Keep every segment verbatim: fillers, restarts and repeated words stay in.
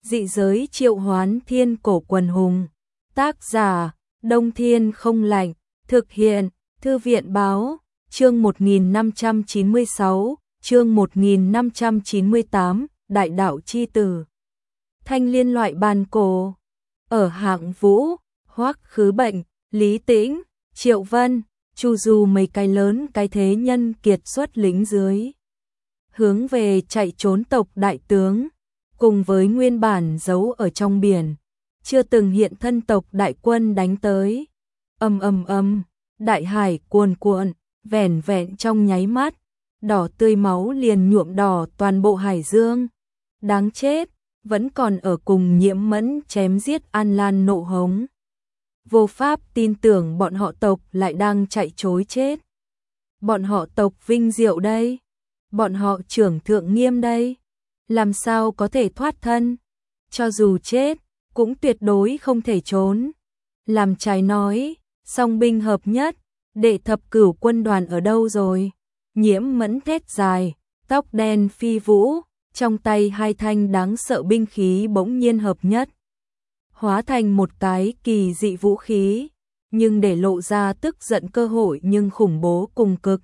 Dị giới triệu hoán thiên cổ quần hùng. Tác giả, Đông Thiên không lạnh. Thực hiện, Thư viện báo, chương một nghìn năm trăm chín mươi sáu, chương một nghìn năm trăm chín mươi tám, Đại đạo chi tử. Thanh liên loại bàn cổ. Ở hạng vũ, Hoắc Khứ Bệnh, Lý Tĩnh, Triệu Vân, Chu Du mấy cái lớn cái thế nhân kiệt xuất lính dưới. Hướng về chạy trốn tộc đại tướng, cùng với nguyên bản giấu ở trong biển, chưa từng hiện thân tộc đại quân đánh tới. Ầm ầm ầm, đại hải cuồn cuộn, vẻn vẹn trong nháy mắt, đỏ tươi máu liền nhuộm đỏ toàn bộ hải dương. Đáng chết, vẫn còn ở cùng Nhiễm Mẫn chém giết An Lan nộ hống. Vô pháp tin tưởng bọn họ tộc lại đang chạy trối chết. Bọn họ tộc vinh diệu đây, bọn họ trưởng thượng nghiêm đây, làm sao có thể thoát thân, cho dù chết, cũng tuyệt đối không thể trốn. Làm trái nói, song binh hợp nhất, đệ thập cửu quân đoàn ở đâu rồi? Nhiễm Mẫn thét dài, tóc đen phi vũ, trong tay hai thanh đáng sợ binh khí bỗng nhiên hợp nhất, hóa thành một cái kỳ dị vũ khí, nhưng để lộ ra tức giận cơ hội nhưng khủng bố cùng cực.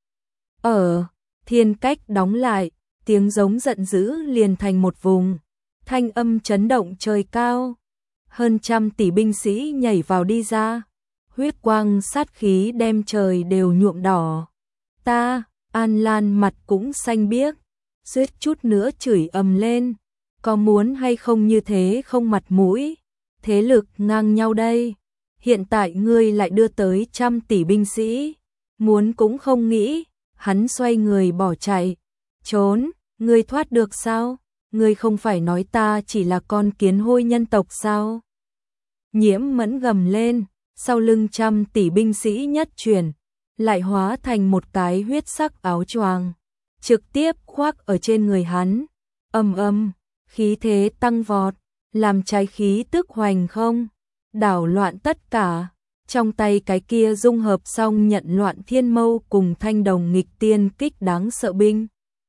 Ở thiên cách đóng lại, tiếng giống giận dữ liền thành một vùng, thanh âm chấn động trời cao. Hơn trăm tỷ binh sĩ nhảy vào đi ra, huyết quang sát khí đem trời đều nhuộm đỏ. Ta, An Lan mặt cũng xanh biếc, suýt chút nữa chửi ầm lên, có muốn hay không như thế không mặt mũi, thế lực ngang nhau đây. Hiện tại ngươi lại đưa tới trăm tỷ binh sĩ, muốn cũng không nghĩ. Hắn xoay người bỏ chạy, trốn, ngươi thoát được sao? Ngươi không phải nói ta chỉ là con kiến hôi nhân tộc sao? Nhiễm Mẫn gầm lên, sau lưng trăm tỷ binh sĩ nhất chuyển, lại hóa thành một cái huyết sắc áo choàng, trực tiếp khoác ở trên người hắn. Ầm ầm, khí thế tăng vọt, làm trái khí tức hoành không, đảo loạn tất cả. Trong tay cái kia dung hợp xong nhận loạn thiên mâu cùng thanh đồng nghịch tiên kích đáng sợ binh.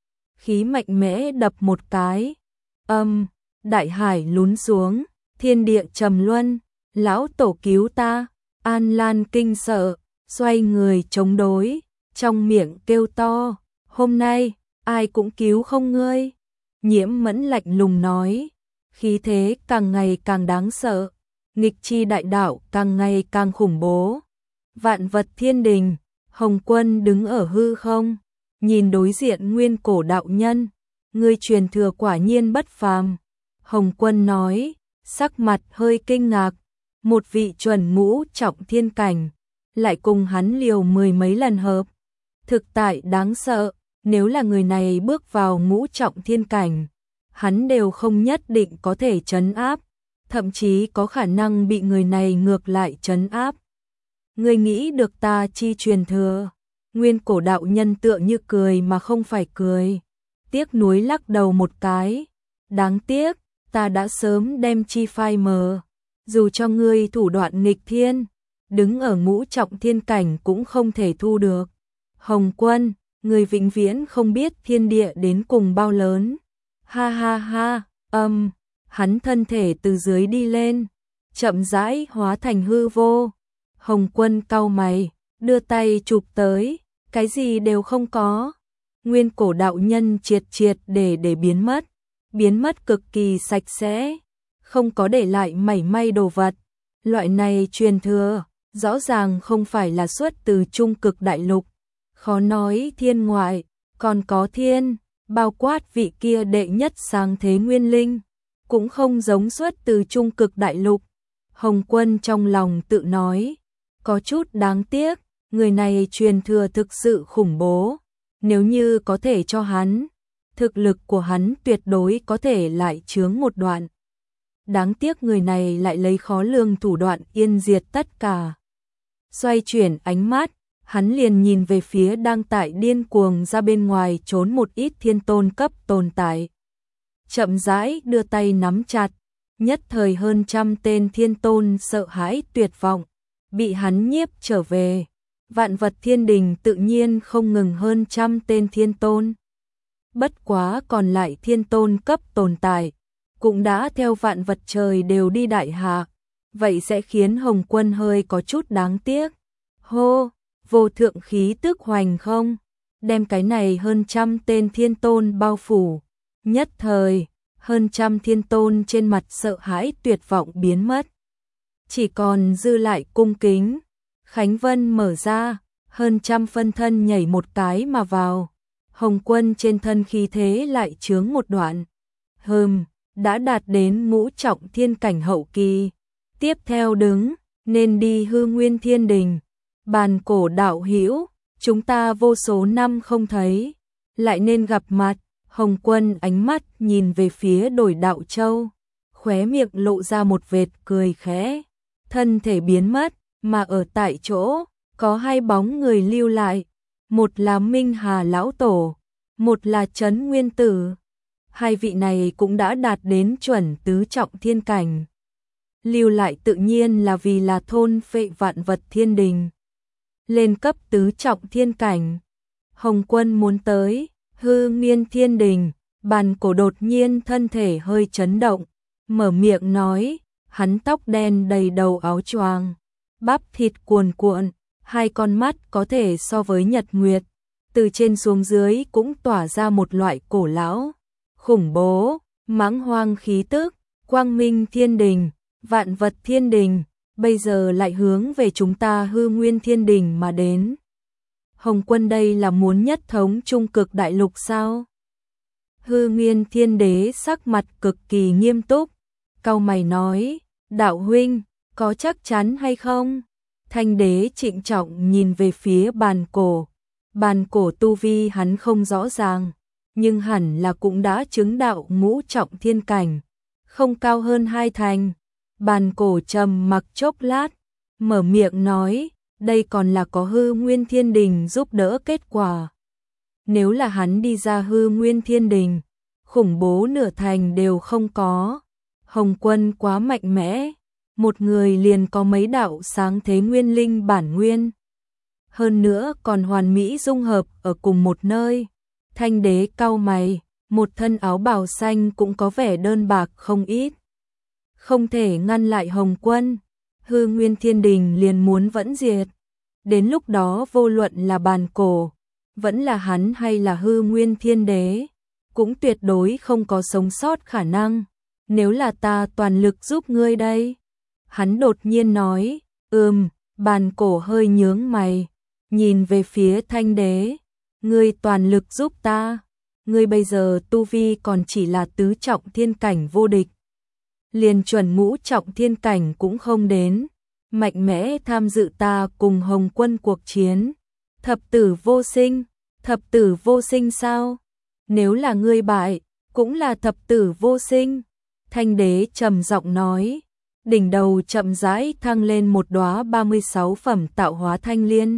Khí mạnh mẽ đập một cái. Âm, đại hải lún xuống, thiên địa trầm luân, lão tổ cứu ta. An Lan kinh sợ, xoay người chống đối, trong miệng kêu to, hôm nay, ai cũng cứu không ngươi. Nhiễm Mẫn lạnh lùng nói, khí thế càng ngày càng đáng sợ. Nghịch chi đại đạo càng ngày càng khủng bố. Vạn vật thiên đình, Hồng Quân đứng ở hư không, nhìn đối diện nguyên cổ đạo nhân, ngươi truyền thừa quả nhiên bất phàm. Hồng Quân nói, sắc mặt hơi kinh ngạc, một vị chuẩn ngũ trọng thiên cảnh, lại cùng hắn liều mười mấy lần hợp. Thực tại đáng sợ, nếu là người này bước vào ngũ trọng thiên cảnh, hắn đều không nhất định có thể trấn áp. Thậm chí có khả năng bị người này ngược lại trấn áp. Ngươi nghĩ được ta chi truyền thừa? Nguyên cổ đạo nhân tựa như cười mà không phải cười, tiếc nuối lắc đầu một cái. Đáng tiếc, ta đã sớm đem chi phai mờ. Dù cho ngươi thủ đoạn nghịch thiên, đứng ở ngũ trọng thiên cảnh cũng không thể thu được. Hồng Quân, ngươi vĩnh viễn không biết thiên địa đến cùng bao lớn. Ha ha ha, âm. Um, Hắn thân thể từ dưới đi lên, chậm rãi hóa thành hư vô. Hồng Quân cau mày, đưa tay chụp tới, cái gì đều không có. Nguyên cổ đạo nhân triệt triệt để để biến mất, biến mất cực kỳ sạch sẽ, không có để lại mảy may đồ vật. Loại này truyền thừa, rõ ràng không phải là xuất từ trung cực đại lục. Khó nói thiên ngoại, còn có thiên, bao quát vị kia đệ nhất sáng thế nguyên linh, cũng không giống xuất từ trung cực đại lục. Hồng Quân trong lòng tự nói, có chút đáng tiếc, người này truyền thừa thực sự khủng bố, nếu như có thể cho hắn, thực lực của hắn tuyệt đối có thể lại chướng một đoạn. Đáng tiếc người này lại lấy khó lường thủ đoạn yên diệt tất cả. Xoay chuyển ánh mắt, hắn liền nhìn về phía đang tại điên cuồng ra bên ngoài trốn một ít thiên tôn cấp tồn tại. Chậm rãi đưa tay nắm chặt, nhất thời hơn trăm tên thiên tôn sợ hãi tuyệt vọng, bị hắn nhiếp trở về. Vạn vật thiên đình tự nhiên không ngừng hơn trăm tên thiên tôn. Bất quá còn lại thiên tôn cấp tồn tại, cũng đã theo vạn vật trời đều đi đại hạ, vậy sẽ khiến Hồng Quân hơi có chút đáng tiếc. Hô, vô thượng khí tức hoành không, đem cái này hơn trăm tên thiên tôn bao phủ. Nhất thời, hơn trăm thiên tôn trên mặt sợ hãi tuyệt vọng biến mất. Chỉ còn dư lại cung kính. Khánh Vân mở ra, hơn trăm phân thân nhảy một cái mà vào. Hồng Quân trên thân khí thế lại chướng một đoạn. Hừm, đã đạt đến ngũ trọng thiên cảnh hậu kỳ. Tiếp theo đứng, nên đi Hư Nguyên Thiên Đình. Bàn cổ đạo hữu, chúng ta vô số năm không thấy, lại nên gặp mặt. Hồng Quân ánh mắt nhìn về phía Đổi Đạo Châu, khóe miệng lộ ra một vệt cười khẽ, thân thể biến mất, mà ở tại chỗ, có hai bóng người lưu lại, một là Minh Hà Lão Tổ, một là Trấn Nguyên Tử. Hai vị này cũng đã đạt đến chuẩn tứ trọng thiên cảnh. Lưu lại tự nhiên là vì là thôn phệ vạn vật thiên đình. Lên cấp tứ trọng thiên cảnh. Hồng Quân muốn tới Hư Nguyên Thiên Đình, Bàn Cổ đột nhiên thân thể hơi chấn động, mở miệng nói, hắn tóc đen đầy đầu áo choàng, bắp thịt cuồn cuộn, hai con mắt có thể so với nhật nguyệt, từ trên xuống dưới cũng tỏa ra một loại cổ lão, khủng bố, mãng hoang khí tức. Quang Minh Thiên Đình, Vạn Vật Thiên Đình, bây giờ lại hướng về chúng ta Hư Nguyên Thiên Đình mà đến. Hồng Quân đây là muốn nhất thống trung cực đại lục sao? Hư Nguyên Thiên Đế sắc mặt cực kỳ nghiêm túc, cau mày nói, đạo huynh, có chắc chắn hay không? Thanh Đế trịnh trọng nhìn về phía Bàn Cổ. Bàn Cổ tu vi hắn không rõ ràng, nhưng hẳn là cũng đã chứng đạo ngũ trọng thiên cảnh, không cao hơn hai thành. Bàn Cổ trầm mặc chốc lát, mở miệng nói, đây còn là có Hư Nguyên Thiên Đình giúp đỡ kết quả. Nếu là hắn đi ra Hư Nguyên Thiên Đình, khủng bố nửa thành đều không có. Hồng Quân quá mạnh mẽ, một người liền có mấy đạo sáng thế nguyên linh bản nguyên. Hơn nữa còn hoàn mỹ dung hợp ở cùng một nơi. Thanh Đế cau mày, một thân áo bào xanh cũng có vẻ đơn bạc không ít. Không thể ngăn lại Hồng Quân, Hư Nguyên Thiên Đình liền muốn vẫn diệt. Đến lúc đó vô luận là Bàn Cổ, vẫn là hắn hay là Hư Nguyên Thiên Đế, cũng tuyệt đối không có sống sót khả năng. Nếu là ta toàn lực giúp ngươi đây. Hắn đột nhiên nói, ừm, Bàn Cổ hơi nhướng mày, nhìn về phía Thanh Đế, ngươi toàn lực giúp ta, ngươi bây giờ tu vi còn chỉ là tứ trọng thiên cảnh vô địch. Liền chuẩn ngũ trọng thiên cảnh cũng không đến, mạnh mẽ tham dự ta cùng Hồng Quân cuộc chiến. Thập tử vô sinh, thập tử vô sinh sao? Nếu là ngươi bại, cũng là thập tử vô sinh. Thanh Đế trầm giọng nói, đỉnh đầu chậm rãi thăng lên một đóa ba mươi sáu phẩm tạo hóa thanh liên.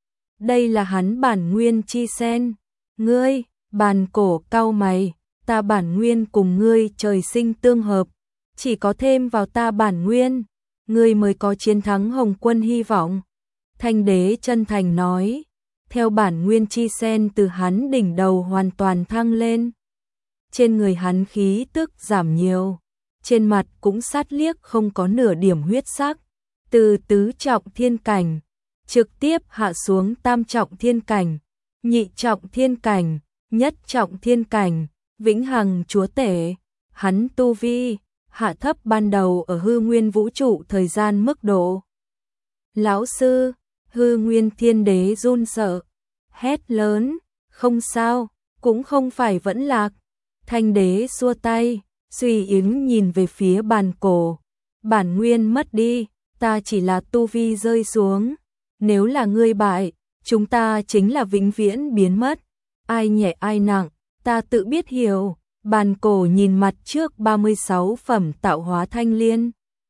Đây là hắn bản nguyên chi sen. Ngươi, Bàn Cổ cau mày, ta bản nguyên cùng ngươi trời sinh tương hợp, chỉ có thêm vào ta bản nguyên, ngươi mới có chiến thắng Hồng Quân hy vọng. Thanh Đế chân thành nói, theo bản nguyên chi sen từ hắn đỉnh đầu hoàn toàn thăng lên. Trên người hắn khí tức giảm nhiều, trên mặt cũng sát liếc không có nửa điểm huyết sắc, từ tứ trọng thiên cảnh, trực tiếp hạ xuống tam trọng thiên cảnh, nhị trọng thiên cảnh, nhất trọng thiên cảnh, vĩnh hằng chúa tể. Hắn tu vi hạ thấp ban đầu ở Hư Nguyên vũ trụ thời gian mức độ. Lão sư, Hư Nguyên Thiên Đế run sợ, hét lớn, không sao, cũng không phải vẫn lạc. Thanh Đế xua tay, suy yếu nhìn về phía Bàn Cổ, bản nguyên mất đi, ta chỉ là tu vi rơi xuống, nếu là ngươi bại, chúng ta chính là vĩnh viễn biến mất, ai nhẹ ai nặng, ta tự biết hiểu. Bàn Cổ nhìn mặt trước ba mươi sáu phẩm tạo hóa thanh liên,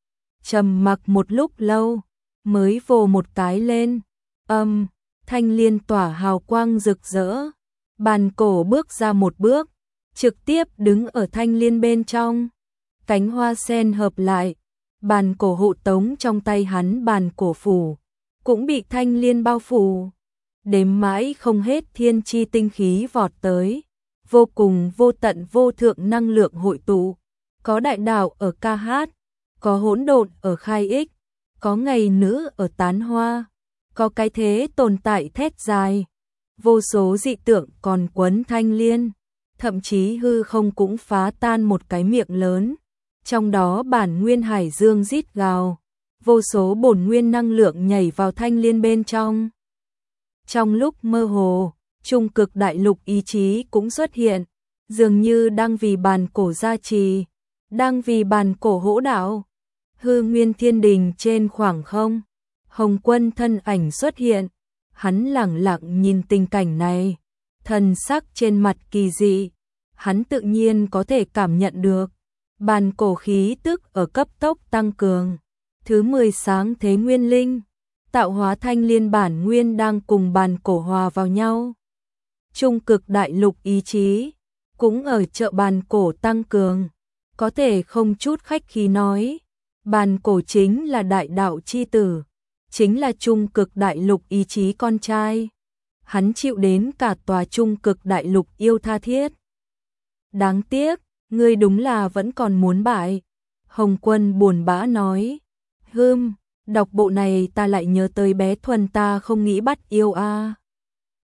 trầm mặc một lúc lâu, mới vồ một cái lên, âm, thanh liên tỏa hào quang rực rỡ. Bàn Cổ bước ra một bước, trực tiếp đứng ở thanh liên bên trong, cánh hoa sen hợp lại, Bàn Cổ hộ tống trong tay hắn Bàn Cổ phủ, cũng bị thanh liên bao phủ, đếm mãi không hết thiên chi tinh khí vọt tới. Vô cùng vô tận vô thượng năng lượng hội tụ, có đại đạo ở ca hát, có hỗn độn ở khai ích, có ngày nữ ở tán hoa, có cái thế tồn tại thét dài, vô số dị tượng còn quấn thanh liên, thậm chí hư không cũng phá tan một cái miệng lớn, trong đó bản nguyên hải dương rít gào, vô số bổn nguyên năng lượng nhảy vào thanh liên bên trong. Trong lúc mơ hồ, trung cực đại lục ý chí cũng xuất hiện, dường như đang vì bàn cổ gia trì, đang vì bàn cổ hỗ đạo. Hư nguyên thiên đình trên khoảng không, Hồng Quân thân ảnh xuất hiện, hắn lẳng lặng nhìn tình cảnh này, thần sắc trên mặt kỳ dị, hắn tự nhiên có thể cảm nhận được, bàn cổ khí tức ở cấp tốc tăng cường. Thứ mười sáng thế nguyên linh, tạo hóa thanh liên bản nguyên đang cùng bàn cổ hòa vào nhau. Trung cực đại lục ý chí cũng ở chợ bàn cổ tăng cường, có thể không chút khách khí nói, bàn cổ chính là đại đạo chi tử, chính là trung cực đại lục ý chí con trai. Hắn chịu đến cả tòa trung cực đại lục yêu tha thiết. Đáng tiếc, ngươi đúng là vẫn còn muốn bại. Hồng Quân buồn bã nói. Hừm, đọc bộ này ta lại nhớ tới bé Thuần ta không nghĩ bắt yêu a. À.